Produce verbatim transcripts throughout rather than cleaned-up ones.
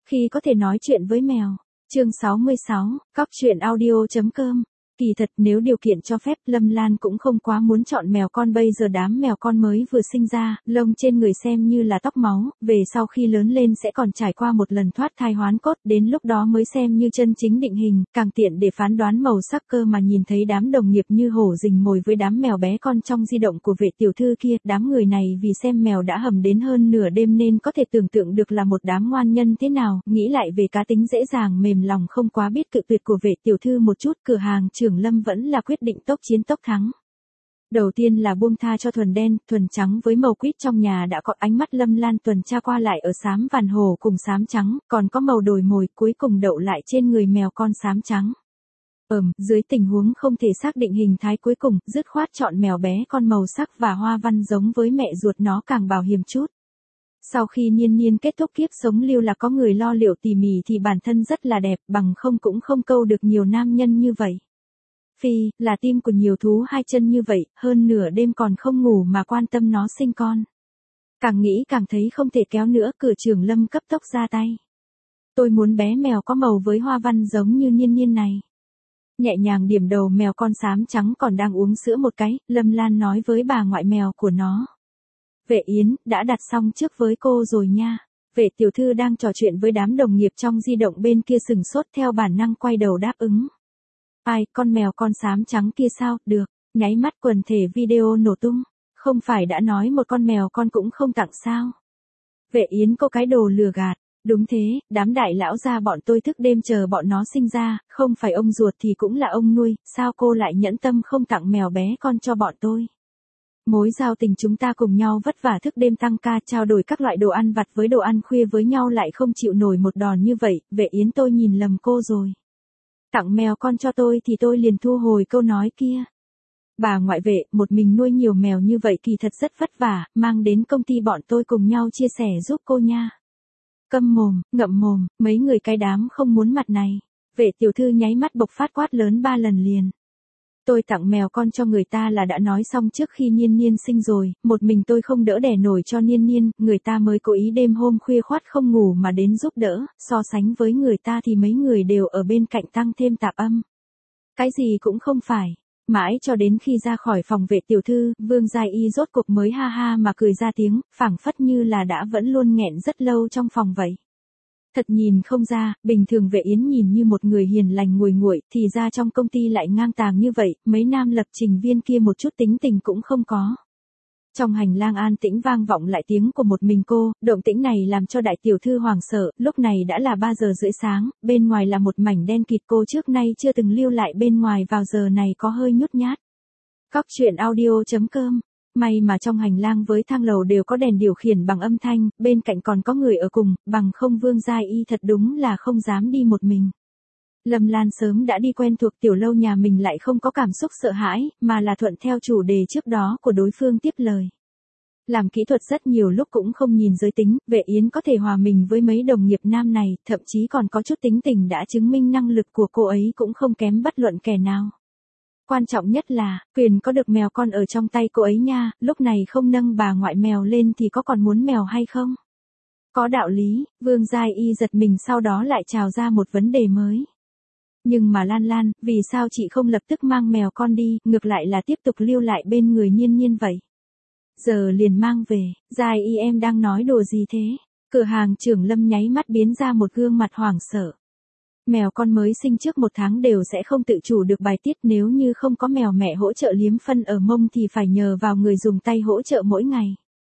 Khi có thể nói chuyện với mèo. Chương sáu mươi sáu, cóc truyện audio.com. Kỳ thật nếu điều kiện cho phép, Lâm Lan cũng không quá muốn chọn mèo con bây giờ đám mèo con mới vừa sinh ra, lông trên người xem như là tóc máu, về sau khi lớn lên sẽ còn trải qua một lần thoát thai hoán cốt, đến lúc đó mới xem như chân chính định hình, càng tiện để phán đoán màu sắc cơ mà nhìn thấy đám đồng nghiệp như hổ rình mồi với đám mèo bé con trong di động của vệ tiểu thư kia, đám người này vì xem mèo đã hầm đến hơn nửa đêm nên có thể tưởng tượng được là một đám ngoan nhân thế nào, nghĩ lại về cá tính dễ dàng mềm lòng không quá biết cự tuyệt của vệ tiểu thư một chút, cửa hàng trưởng Lâm vẫn là quyết định tốc chiến tốc thắng. Đầu tiên là buông tha cho thuần đen, thuần trắng với màu quýt trong nhà đã có ánh mắt Lâm Lan tuần tra qua lại ở xám vàn hồ cùng xám trắng, còn có màu đồi mồi cuối cùng đậu lại trên người mèo con xám trắng. Ừm, dưới tình huống không thể xác định hình thái cuối cùng, dứt khoát chọn mèo bé con màu sắc và hoa văn giống với mẹ ruột nó càng bảo hiểm chút. Sau khi Niên Niên kết thúc kiếp sống lưu là có người lo liệu tỉ mỉ thì bản thân rất là đẹp, bằng không cũng không câu được nhiều nam nhân như vậy. Phi, là tim của nhiều thú hai chân như vậy, hơn nửa đêm còn không ngủ mà quan tâm nó sinh con. Càng nghĩ càng thấy không thể kéo nữa, cửa trưởng Lâm cấp tốc ra tay. Tôi muốn bé mèo có màu với hoa văn giống như Niên Niên này. Nhẹ nhàng điểm đầu mèo con xám trắng còn đang uống sữa một cái, Lâm Lan nói với bà ngoại mèo của nó. Vệ Yến, đã đặt xong trước với cô rồi nha. Vệ tiểu thư đang trò chuyện với đám đồng nghiệp trong di động bên kia sừng sốt theo bản năng quay đầu đáp ứng. Ai, con mèo con xám trắng kia sao, được, nháy mắt quần thể video nổ tung, không phải đã nói một con mèo con cũng không tặng sao. Vệ Yến có cái đồ lừa gạt, đúng thế, đám đại lão gia bọn tôi thức đêm chờ bọn nó sinh ra, không phải ông ruột thì cũng là ông nuôi, sao cô lại nhẫn tâm không tặng mèo bé con cho bọn tôi. Mối giao tình chúng ta cùng nhau vất vả thức đêm tăng ca trao đổi các loại đồ ăn vặt với đồ ăn khuya với nhau lại không chịu nổi một đòn như vậy, Vệ Yến tôi nhìn lầm cô rồi. Tặng mèo con cho tôi thì tôi liền thu hồi câu nói kia. Bà ngoại vệ, một mình nuôi nhiều mèo như vậy kỳ thật rất vất vả, mang đến công ty bọn tôi cùng nhau chia sẻ giúp cô nha. Câm mồm, ngậm mồm, mấy người cái đám không muốn mặt này. Vệ tiểu thư nháy mắt bộc phát quát lớn ba lần liền. Tôi tặng mèo con cho người ta là đã nói xong trước khi Niên Niên sinh rồi, một mình tôi không đỡ đẻ nổi cho Niên Niên, người ta mới cố ý đêm hôm khuya khoắt không ngủ mà đến giúp đỡ, so sánh với người ta thì mấy người đều ở bên cạnh tăng thêm tạp âm. Cái gì cũng không phải. Mãi cho đến khi ra khỏi phòng vệ tiểu thư, Vương Gia Y rốt cuộc mới ha ha mà cười ra tiếng, phảng phất như là đã vẫn luôn nghẹn rất lâu trong phòng vậy. Thật nhìn không ra, bình thường Vệ Yến nhìn như một người hiền lành nguội nguội, thì ra trong công ty lại ngang tàng như vậy, mấy nam lập trình viên kia một chút tính tình cũng không có. Trong hành lang an tĩnh vang vọng lại tiếng của một mình cô, động tĩnh này làm cho đại tiểu thư hoảng sợ, lúc này đã là ba giờ rưỡi sáng, bên ngoài là một mảnh đen kịt cô trước nay chưa từng lưu lại bên ngoài vào giờ này có hơi nhút nhát. Cóc truyện audio.com. May mà trong hành lang với thang lầu đều có đèn điều khiển bằng âm thanh, bên cạnh còn có người ở cùng, bằng không Vương Gia Y thật đúng là không dám đi một mình. Lâm Lan sớm đã đi quen thuộc tiểu lâu nhà mình lại không có cảm xúc sợ hãi, mà là thuận theo chủ đề trước đó của đối phương tiếp lời. Làm kỹ thuật rất nhiều lúc cũng không nhìn giới tính, Vệ Yến có thể hòa mình với mấy đồng nghiệp nam này, thậm chí còn có chút tính tình đã chứng minh năng lực của cô ấy cũng không kém bất luận kẻ nào. Quan trọng nhất là, quyền có được mèo con ở trong tay cô ấy nha, lúc này không nâng bà ngoại mèo lên thì có còn muốn mèo hay không? Có đạo lý, Vương Gia Y giật mình sau đó lại trào ra một vấn đề mới. Nhưng mà Lan Lan, vì sao chị không lập tức mang mèo con đi, ngược lại là tiếp tục lưu lại bên người Niên Niên vậy? Giờ liền mang về, Gia Y em đang nói đùa gì thế? Cửa hàng trưởng Lâm nháy mắt biến ra một gương mặt hoảng sợ. Mèo con mới sinh trước một tháng đều sẽ không tự chủ được bài tiết, nếu như không có mèo mẹ hỗ trợ liếm phân ở mông thì phải nhờ vào người dùng tay hỗ trợ mỗi ngày.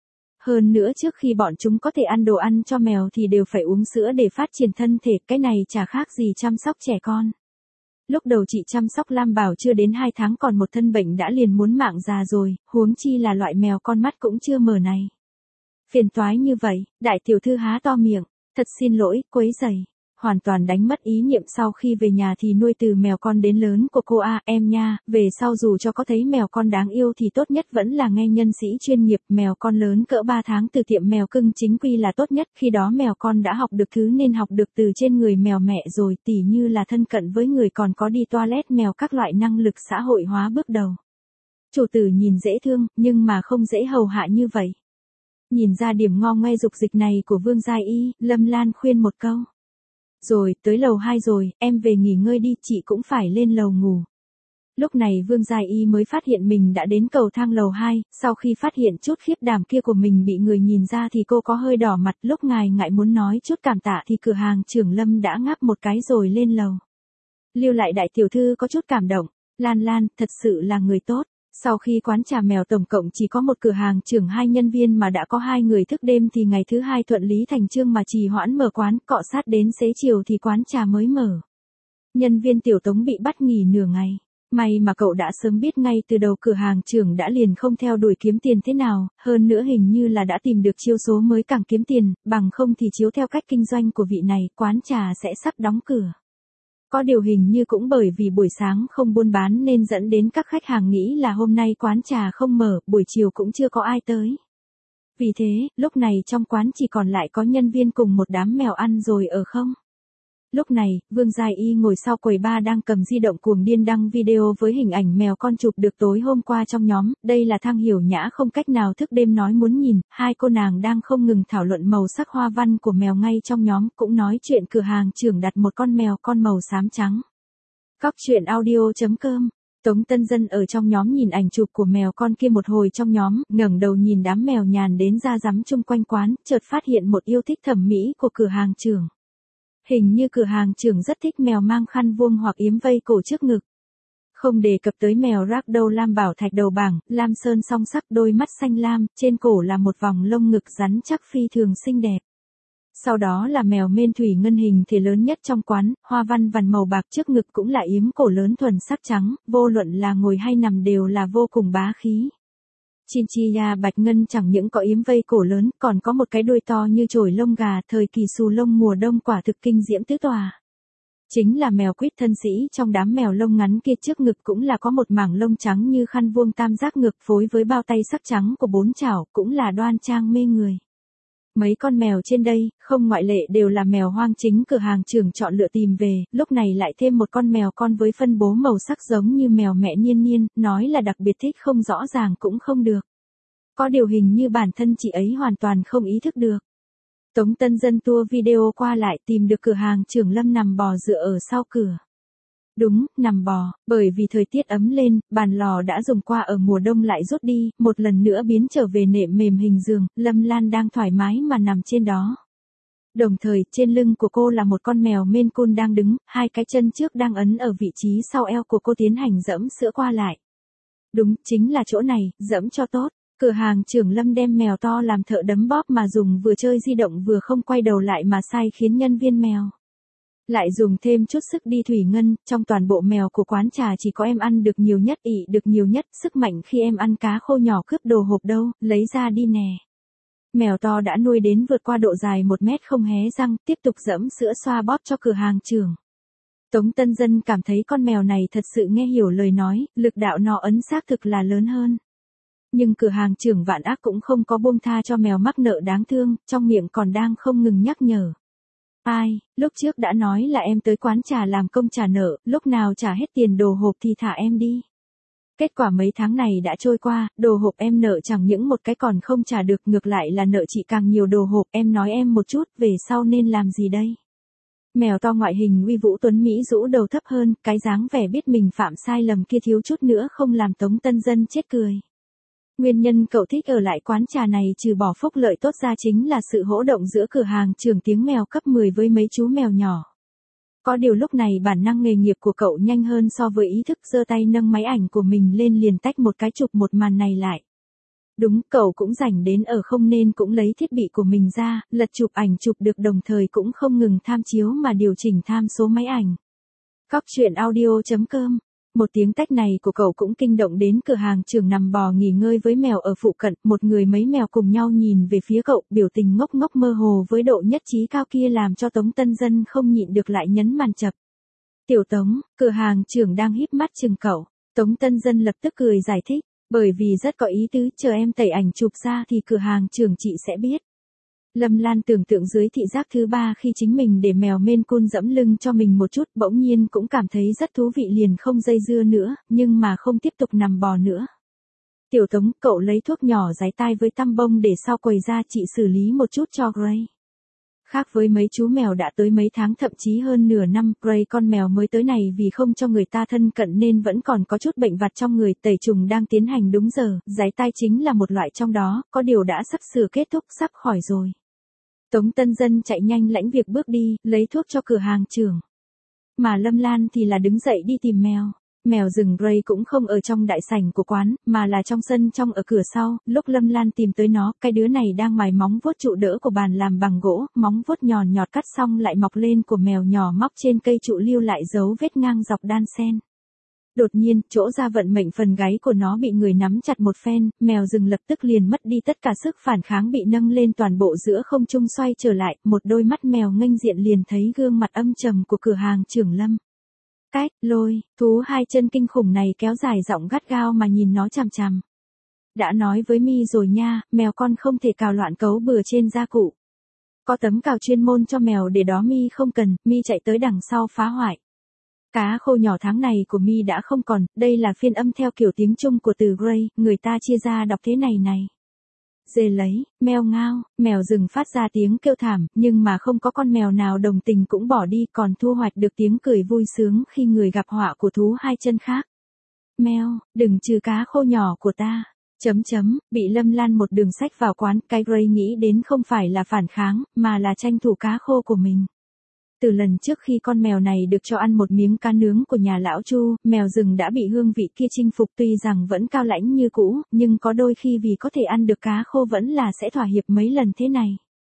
Hơn nữa trước khi bọn chúng có thể ăn đồ ăn cho mèo thì đều phải uống sữa để phát triển thân thể, cái này chả khác gì chăm sóc trẻ con. Lúc đầu chị chăm sóc Lam Bảo chưa đến hai tháng còn một thân bệnh đã liền muốn mạng già rồi, huống chi là loại mèo con mắt cũng chưa mở này. Phiền toái như vậy, đại tiểu thư há to miệng, thật xin lỗi, quấy rầy. Hoàn toàn đánh mất ý niệm sau khi về nhà thì nuôi từ mèo con đến lớn của cô a, em nha, về sau dù cho có thấy mèo con đáng yêu thì tốt nhất vẫn là nghe nhân sĩ chuyên nghiệp, mèo con lớn cỡ ba tháng từ tiệm mèo cưng chính quy là tốt nhất, khi đó mèo con đã học được thứ nên học được từ trên người mèo mẹ rồi, tỉ như là thân cận với người còn có đi toilet mèo các loại năng lực xã hội hóa bước đầu. Chủ tử nhìn dễ thương, nhưng mà không dễ hầu hạ như vậy. Nhìn ra điểm ngo ngoe dục dịch này của Vương Gia Y, Lâm Lan khuyên một câu. Rồi, tới lầu hai rồi, em về nghỉ ngơi đi, chị cũng phải lên lầu ngủ. Lúc này Vương Giai Y mới phát hiện mình đã đến cầu thang lầu hai, sau khi phát hiện chút khiếp đảm kia của mình bị người nhìn ra thì cô có hơi đỏ mặt, lúc ngài ngại muốn nói chút cảm tạ thì cửa hàng trưởng Lâm đã ngáp một cái rồi lên lầu. Lưu lại đại tiểu thư có chút cảm động, Lan Lan, thật sự là người tốt. Sau khi quán trà mèo tổng cộng chỉ có một cửa hàng trưởng hai nhân viên mà đã có hai người thức đêm thì ngày thứ hai thuận lý thành chương mà trì hoãn mở quán, cọ sát đến xế chiều thì quán trà mới mở. Nhân viên Tiểu Tống bị bắt nghỉ nửa ngày. May mà cậu đã sớm biết ngay từ đầu cửa hàng trưởng đã liền không theo đuổi kiếm tiền thế nào, hơn nữa hình như là đã tìm được chiêu số mới càng kiếm tiền, bằng không thì chiếu theo cách kinh doanh của vị này, quán trà sẽ sắp đóng cửa. Có điều hình như cũng bởi vì buổi sáng không buôn bán nên dẫn đến các khách hàng nghĩ là hôm nay quán trà không mở, buổi chiều cũng chưa có ai tới. Vì thế, lúc này trong quán chỉ còn lại có nhân viên cùng một đám mèo ăn rồi ở không. Lúc này, Vương Giai Y ngồi sau quầy bar đang cầm di động cuồng điên đăng video với hình ảnh mèo con chụp được tối hôm qua trong nhóm, đây là Thang Hiểu Nhã không cách nào thức đêm nói muốn nhìn, hai cô nàng đang không ngừng thảo luận màu sắc hoa văn của mèo ngay trong nhóm, cũng nói chuyện cửa hàng trưởng đặt một con mèo con màu xám trắng. Cóc truyện audio chấm com. Tống Tân Dân ở trong nhóm nhìn ảnh chụp của mèo con kia một hồi trong nhóm, ngẩng đầu nhìn đám mèo nhàn đến ra rắm chung quanh quán, chợt phát hiện một yêu thích thẩm mỹ của cửa hàng trưởng. Hình như cửa hàng trưởng rất thích mèo mang khăn vuông hoặc yếm vây cổ trước ngực. Không đề cập tới mèo ragdoll lam bảo thạch đầu bảng, lam sơn song sắc đôi mắt xanh lam, trên cổ là một vòng lông ngực rắn chắc phi thường xinh đẹp. Sau đó là mèo Maine thủy ngân hình thể lớn nhất trong quán, hoa văn vằn màu bạc trước ngực cũng là yếm cổ lớn thuần sắc trắng, vô luận là ngồi hay nằm đều là vô cùng bá khí. Chinchilla bạch ngân chẳng những có yếm vây cổ lớn, còn có một cái đuôi to như chổi lông gà, thời kỳ xù lông mùa đông quả thực kinh diễm tứ tòa. Chính là mèo quýt thân sĩ, trong đám mèo lông ngắn kia trước ngực cũng là có một mảng lông trắng như khăn vuông tam giác ngực phối với bao tay sắc trắng của bốn chảo, cũng là đoan trang mê người. Mấy con mèo trên đây, không ngoại lệ đều là mèo hoang chính cửa hàng trưởng chọn lựa tìm về, lúc này lại thêm một con mèo con với phân bố màu sắc giống như mèo mẹ Niên Niên, nói là đặc biệt thích không rõ ràng cũng không được. Có điều hình như bản thân chị ấy hoàn toàn không ý thức được. Tống Tân Dân tua video qua lại tìm được cửa hàng trưởng Lâm nằm bò dựa ở sau cửa. Đúng, nằm bò, bởi vì thời tiết ấm lên, bàn lò đã dùng qua ở mùa đông lại rút đi, một lần nữa biến trở về nệm mềm hình giường, Lâm Lan đang thoải mái mà nằm trên đó. Đồng thời, trên lưng của cô là một con mèo Maine Coon đang đứng, hai cái chân trước đang ấn ở vị trí sau eo của cô tiến hành dẫm sữa qua lại. Đúng, chính là chỗ này, dẫm cho tốt. Cửa hàng trưởng Lâm đem mèo to làm thợ đấm bóp mà dùng vừa chơi di động vừa không quay đầu lại mà sai khiến nhân viên mèo. Lại dùng thêm chút sức đi thủy ngân, trong toàn bộ mèo của quán trà chỉ có em ăn được nhiều nhất, ị được nhiều nhất, sức mạnh khi em ăn cá khô nhỏ cướp đồ hộp đâu, lấy ra đi nè. Mèo to đã nuôi đến vượt qua độ dài một mét không hé răng, tiếp tục dẫm sữa xoa bóp cho cửa hàng trưởng. Tống Tân Dân cảm thấy con mèo này thật sự nghe hiểu lời nói, lực đạo nó ấn xác thực là lớn hơn. Nhưng cửa hàng trưởng Vạn Ác cũng không có buông tha cho mèo mắc nợ đáng thương, trong miệng còn đang không ngừng nhắc nhở. Ai, lúc trước đã nói là em tới quán trà làm công trả nợ, lúc nào trả hết tiền đồ hộp thì thả em đi. Kết quả mấy tháng này đã trôi qua, đồ hộp em nợ chẳng những một cái còn không trả được, ngược lại là nợ chị càng nhiều đồ hộp, em nói em một chút, về sau nên làm gì đây? Mèo to ngoại hình uy vũ tuấn Mỹ rũ đầu thấp hơn, cái dáng vẻ biết mình phạm sai lầm kia thiếu chút nữa không làm Tống Tân Dân chết cười. Nguyên nhân cậu thích ở lại quán trà này trừ bỏ phúc lợi tốt ra chính là sự hỗ động giữa cửa hàng trưởng tiếng mèo cấp mười với mấy chú mèo nhỏ. Có điều lúc này bản năng nghề nghiệp của cậu nhanh hơn so với ý thức, giơ tay nâng máy ảnh của mình lên liền tách một cái chụp một màn này lại. Đúng, cậu cũng rảnh đến ở không nên cũng lấy thiết bị của mình ra, lật chụp ảnh chụp được đồng thời cũng không ngừng tham chiếu mà điều chỉnh tham số máy ảnh. Cóc truyện audio chấm com. Một tiếng tách này của cậu cũng kinh động đến cửa hàng trưởng nằm bò nghỉ ngơi với mèo ở phụ cận, một người mấy mèo cùng nhau nhìn về phía cậu, biểu tình ngốc ngốc mơ hồ với độ nhất trí cao kia làm cho Tống Tân Dân không nhịn được lại nhấn màn chập. Tiểu Tống, cửa hàng trưởng đang híp mắt chừng cậu. Tống Tân Dân lập tức cười giải thích, bởi vì rất có ý tứ, chờ em tẩy ảnh chụp ra thì cửa hàng trưởng chị sẽ biết. Lâm Lan tưởng tượng dưới thị giác thứ ba khi chính mình để mèo Maine Coon dẫm lưng cho mình một chút, bỗng nhiên cũng cảm thấy rất thú vị liền không dây dưa nữa, nhưng mà không tiếp tục nằm bò nữa. Tiểu Tống, cậu lấy thuốc nhỏ giái tai với tăm bông để sau quầy ra chị xử lý một chút cho Gray. Khác với mấy chú mèo đã tới mấy tháng thậm chí hơn nửa năm, Gray con mèo mới tới này vì không cho người ta thân cận nên vẫn còn có chút bệnh vặt trong người, tẩy trùng đang tiến hành đúng giờ, giái tai chính là một loại trong đó, có điều đã sắp sửa kết thúc, sắp khỏi rồi. Tống Tân Dân chạy nhanh lãnh việc bước đi, lấy thuốc cho cửa hàng trưởng. Mà Lâm Lan thì là đứng dậy đi tìm mèo. Mèo rừng Gray cũng không ở trong đại sảnh của quán, mà là trong sân trong ở cửa sau, lúc Lâm Lan tìm tới nó, cái đứa này đang mài móng vuốt trụ đỡ của bàn làm bằng gỗ, móng vuốt nhòn nhọt cắt xong lại mọc lên của mèo nhỏ móc trên cây trụ lưu lại dấu vết ngang dọc đan sen. Đột nhiên, chỗ ra vận mệnh phần gáy của nó bị người nắm chặt một phen, mèo rừng lập tức liền mất đi tất cả sức phản kháng bị nâng lên toàn bộ giữa không trung xoay trở lại, một đôi mắt mèo nghênh diện liền thấy gương mặt âm trầm của cửa hàng trưởng Lâm. Cách, lôi, thú hai chân kinh khủng này kéo dài giọng gắt gao mà nhìn nó chằm chằm. Đã nói với mi rồi nha, mèo con không thể cào loạn cấu bừa trên gia cụ. Có tấm cào chuyên môn cho mèo để đó mi không cần, mi chạy tới đằng sau phá hoại. Cá khô nhỏ tháng này của mi đã không còn, đây là phiên âm theo kiểu tiếng Trung của từ Gray, người ta chia ra đọc thế này này. Dê lấy, mèo ngao, mèo rừng phát ra tiếng kêu thảm, nhưng mà không có con mèo nào đồng tình cũng bỏ đi, còn thu hoạch được tiếng cười vui sướng khi người gặp họa của thú hai chân khác. Mèo, đừng trừ cá khô nhỏ của ta. Chấm chấm, bị Lâm Lan một đường sách vào quán, cái Gray nghĩ đến không phải là phản kháng, mà là tranh thủ cá khô của mình. Từ lần trước khi con mèo này được cho ăn một miếng cá nướng của nhà lão Chu, mèo rừng đã bị hương vị kia chinh phục, tuy rằng vẫn cao lãnh như cũ, nhưng có đôi khi vì có thể ăn được cá khô vẫn là sẽ thỏa hiệp mấy lần thế này.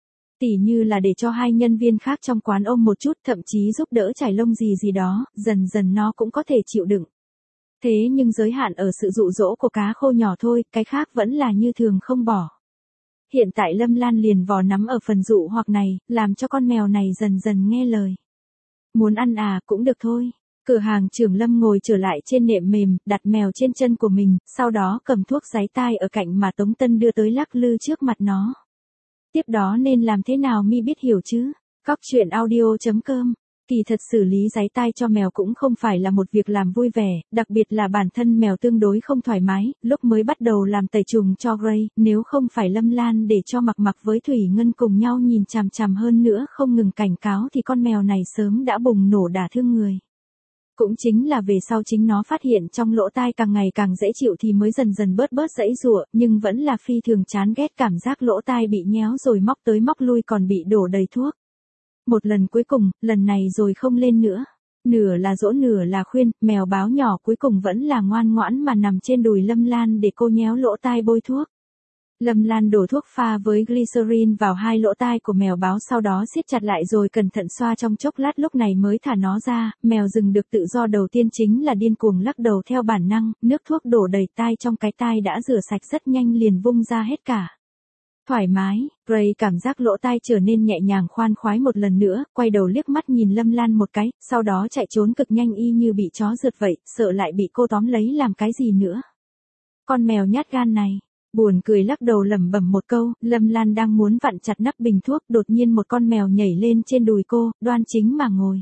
Tỉ như là để cho hai nhân viên khác trong quán ôm một chút, thậm chí giúp đỡ trải lông gì gì đó, dần dần nó cũng có thể chịu đựng. Thế nhưng giới hạn ở sự dụ dỗ của cá khô nhỏ thôi, cái khác vẫn là như thường không bỏ. Hiện tại Lâm Lan liền vò nắm ở phần dụ hoặc này, làm cho con mèo này dần dần nghe lời. Muốn ăn à, cũng được thôi. Cửa hàng trưởng Lâm ngồi trở lại trên nệm mềm, đặt mèo trên chân của mình, sau đó cầm thuốc giái tai ở cạnh mà Tống Tân đưa tới lắc lư trước mặt nó. Tiếp đó nên làm thế nào mi biết hiểu chứ? Cóc truyện audio chấm com. Kỳ thật xử lý giái tai cho mèo cũng không phải là một việc làm vui vẻ, đặc biệt là bản thân mèo tương đối không thoải mái, lúc mới bắt đầu làm tẩy trùng cho Gray, nếu không phải Lâm Lan để cho Mặc Mặc với Thủy Ngân cùng nhau nhìn chằm chằm hơn nữa không ngừng cảnh cáo thì con mèo này sớm đã bùng nổ đả thương người. Cũng chính là về sau chính nó phát hiện trong lỗ tai càng ngày càng dễ chịu thì mới dần dần bớt bớt dãy giụa, nhưng vẫn là phi thường chán ghét cảm giác lỗ tai bị nhéo rồi móc tới móc lui còn bị đổ đầy thuốc. Một lần cuối cùng, lần này rồi không lên nữa. Nửa là dỗ nửa là khuyên, mèo báo nhỏ cuối cùng vẫn là ngoan ngoãn mà nằm trên đùi Lâm Lan để cô nhéo lỗ tai bôi thuốc. Lâm Lan đổ thuốc pha với glycerin vào hai lỗ tai của mèo báo, sau đó siết chặt lại rồi cẩn thận xoa trong chốc lát, lúc này mới thả nó ra. Mèo rừng được tự do đầu tiên chính là điên cuồng lắc đầu theo bản năng, nước thuốc đổ đầy tai trong cái tai đã rửa sạch rất nhanh liền vung ra hết cả. Thoải mái, Gray cảm giác lỗ tai trở nên nhẹ nhàng khoan khoái một lần nữa, quay đầu liếc mắt nhìn Lâm Lan một cái, sau đó chạy trốn cực nhanh y như bị chó rượt vậy, sợ lại bị cô tóm lấy làm cái gì nữa. Con mèo nhát gan này, buồn cười lắc đầu lẩm bẩm một câu, Lâm Lan đang muốn vặn chặt nắp bình thuốc, đột nhiên một con mèo nhảy lên trên đùi cô, đoan chính mà ngồi.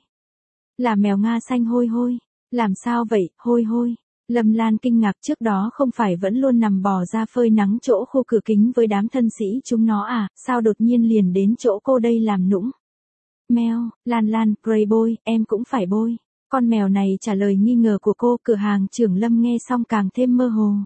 Là mèo Nga xanh Hôi Hôi. Làm sao vậy, Hôi Hôi? Lâm Lan kinh ngạc, trước đó không phải vẫn luôn nằm bò ra phơi nắng chỗ khu cửa kính với đám thân sĩ chúng nó à, sao đột nhiên liền đến chỗ cô đây làm nũng? Mèo, Lan Lan, Gray bôi, em cũng phải bôi. Con mèo này trả lời nghi ngờ của cô, cửa hàng trưởng Lâm nghe xong càng thêm mơ hồ.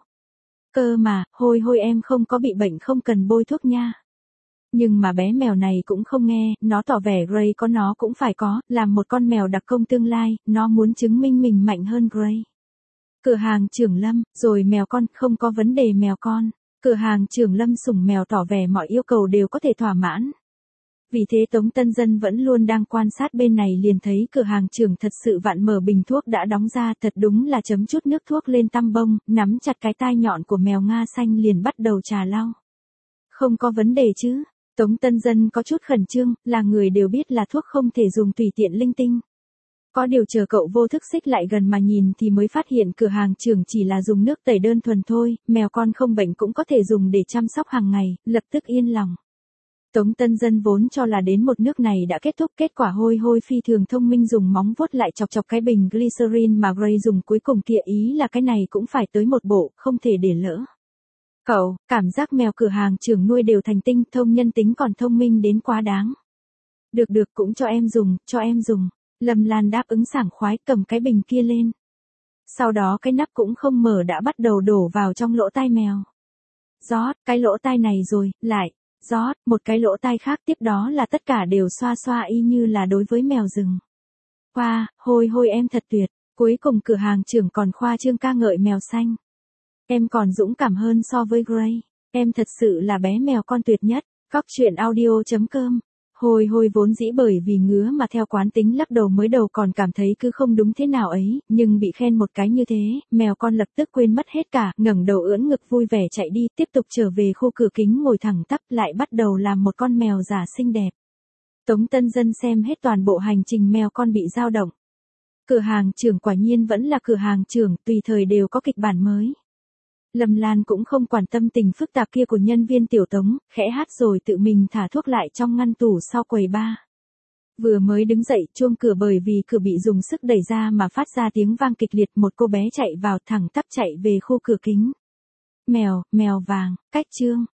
Cơ mà, Hôi Hôi em không có bị bệnh không cần bôi thuốc nha. Nhưng mà bé mèo này cũng không nghe, nó tỏ vẻ Gray có nó cũng phải có, làm một con mèo đặc công tương lai, nó muốn chứng minh mình mạnh hơn Gray. Cửa hàng trưởng Lâm, rồi mèo con, không có vấn đề mèo con. Cửa hàng trưởng Lâm sủng mèo tỏ vẻ mọi yêu cầu đều có thể thỏa mãn. Vì thế Tống Tân Dân vẫn luôn đang quan sát bên này liền thấy cửa hàng trưởng thật sự vặn mở bình thuốc đã đóng ra, thật đúng là chấm chút nước thuốc lên tăm bông, nắm chặt cái tai nhọn của mèo Nga xanh liền bắt đầu trà lau. Không có vấn đề chứ? Tống Tân Dân có chút khẩn trương, là người đều biết là thuốc không thể dùng tùy tiện linh tinh. Có điều chờ cậu vô thức xích lại gần mà nhìn thì mới phát hiện cửa hàng trưởng chỉ là dùng nước tẩy đơn thuần thôi, mèo con không bệnh cũng có thể dùng để chăm sóc hàng ngày, lập tức yên lòng. Tống Tân Dân vốn cho là đến một nước này đã kết thúc, kết quả Hôi Hôi phi thường thông minh dùng móng vuốt lại chọc chọc cái bình glycerin mà Gray dùng cuối cùng kia, ý là cái này cũng phải tới một bộ, không thể để lỡ. Cậu, cảm giác mèo cửa hàng trưởng nuôi đều thành tinh, thông nhân tính còn thông minh đến quá đáng. Được được cũng cho em dùng, cho em dùng. Lâm Lan đáp ứng sảng khoái cầm cái bình kia lên. Sau đó cái nắp cũng không mở đã bắt đầu đổ vào trong lỗ tai mèo. Rót, cái lỗ tai này rồi, lại. Rót, một cái lỗ tai khác tiếp đó là tất cả đều xoa xoa y như là đối với mèo rừng. Khoa, hôi hôi em thật tuyệt. Cuối cùng cửa hàng trưởng còn khoa trương ca ngợi mèo xanh. Em còn dũng cảm hơn so với Gray. Em thật sự là bé mèo con tuyệt nhất. Cóc truyện audio chấm com. Hồi hồi vốn dĩ bởi vì ngứa mà theo quán tính lắc đầu mới đầu còn cảm thấy cứ không đúng thế nào ấy, nhưng bị khen một cái như thế, mèo con lập tức quên mất hết cả, ngẩng đầu ưỡn ngực vui vẻ chạy đi, tiếp tục trở về khu cửa kính ngồi thẳng tắp lại bắt đầu làm một con mèo giả xinh đẹp. Tống Tân Dân xem hết toàn bộ hành trình mèo con bị dao động. Cửa hàng trưởng quả nhiên vẫn là cửa hàng trưởng, tùy thời đều có kịch bản mới. Lâm Lan cũng không quản tâm tình phức tạp kia của nhân viên tiểu Tống, khẽ hát rồi tự mình thả thuốc lại trong ngăn tủ sau quầy bar. Vừa mới đứng dậy, chuông cửa bởi vì cửa bị dùng sức đẩy ra mà phát ra tiếng vang kịch liệt, một cô bé chạy vào thẳng tắp chạy về khu cửa kính. Mèo, mèo vàng, cách chương.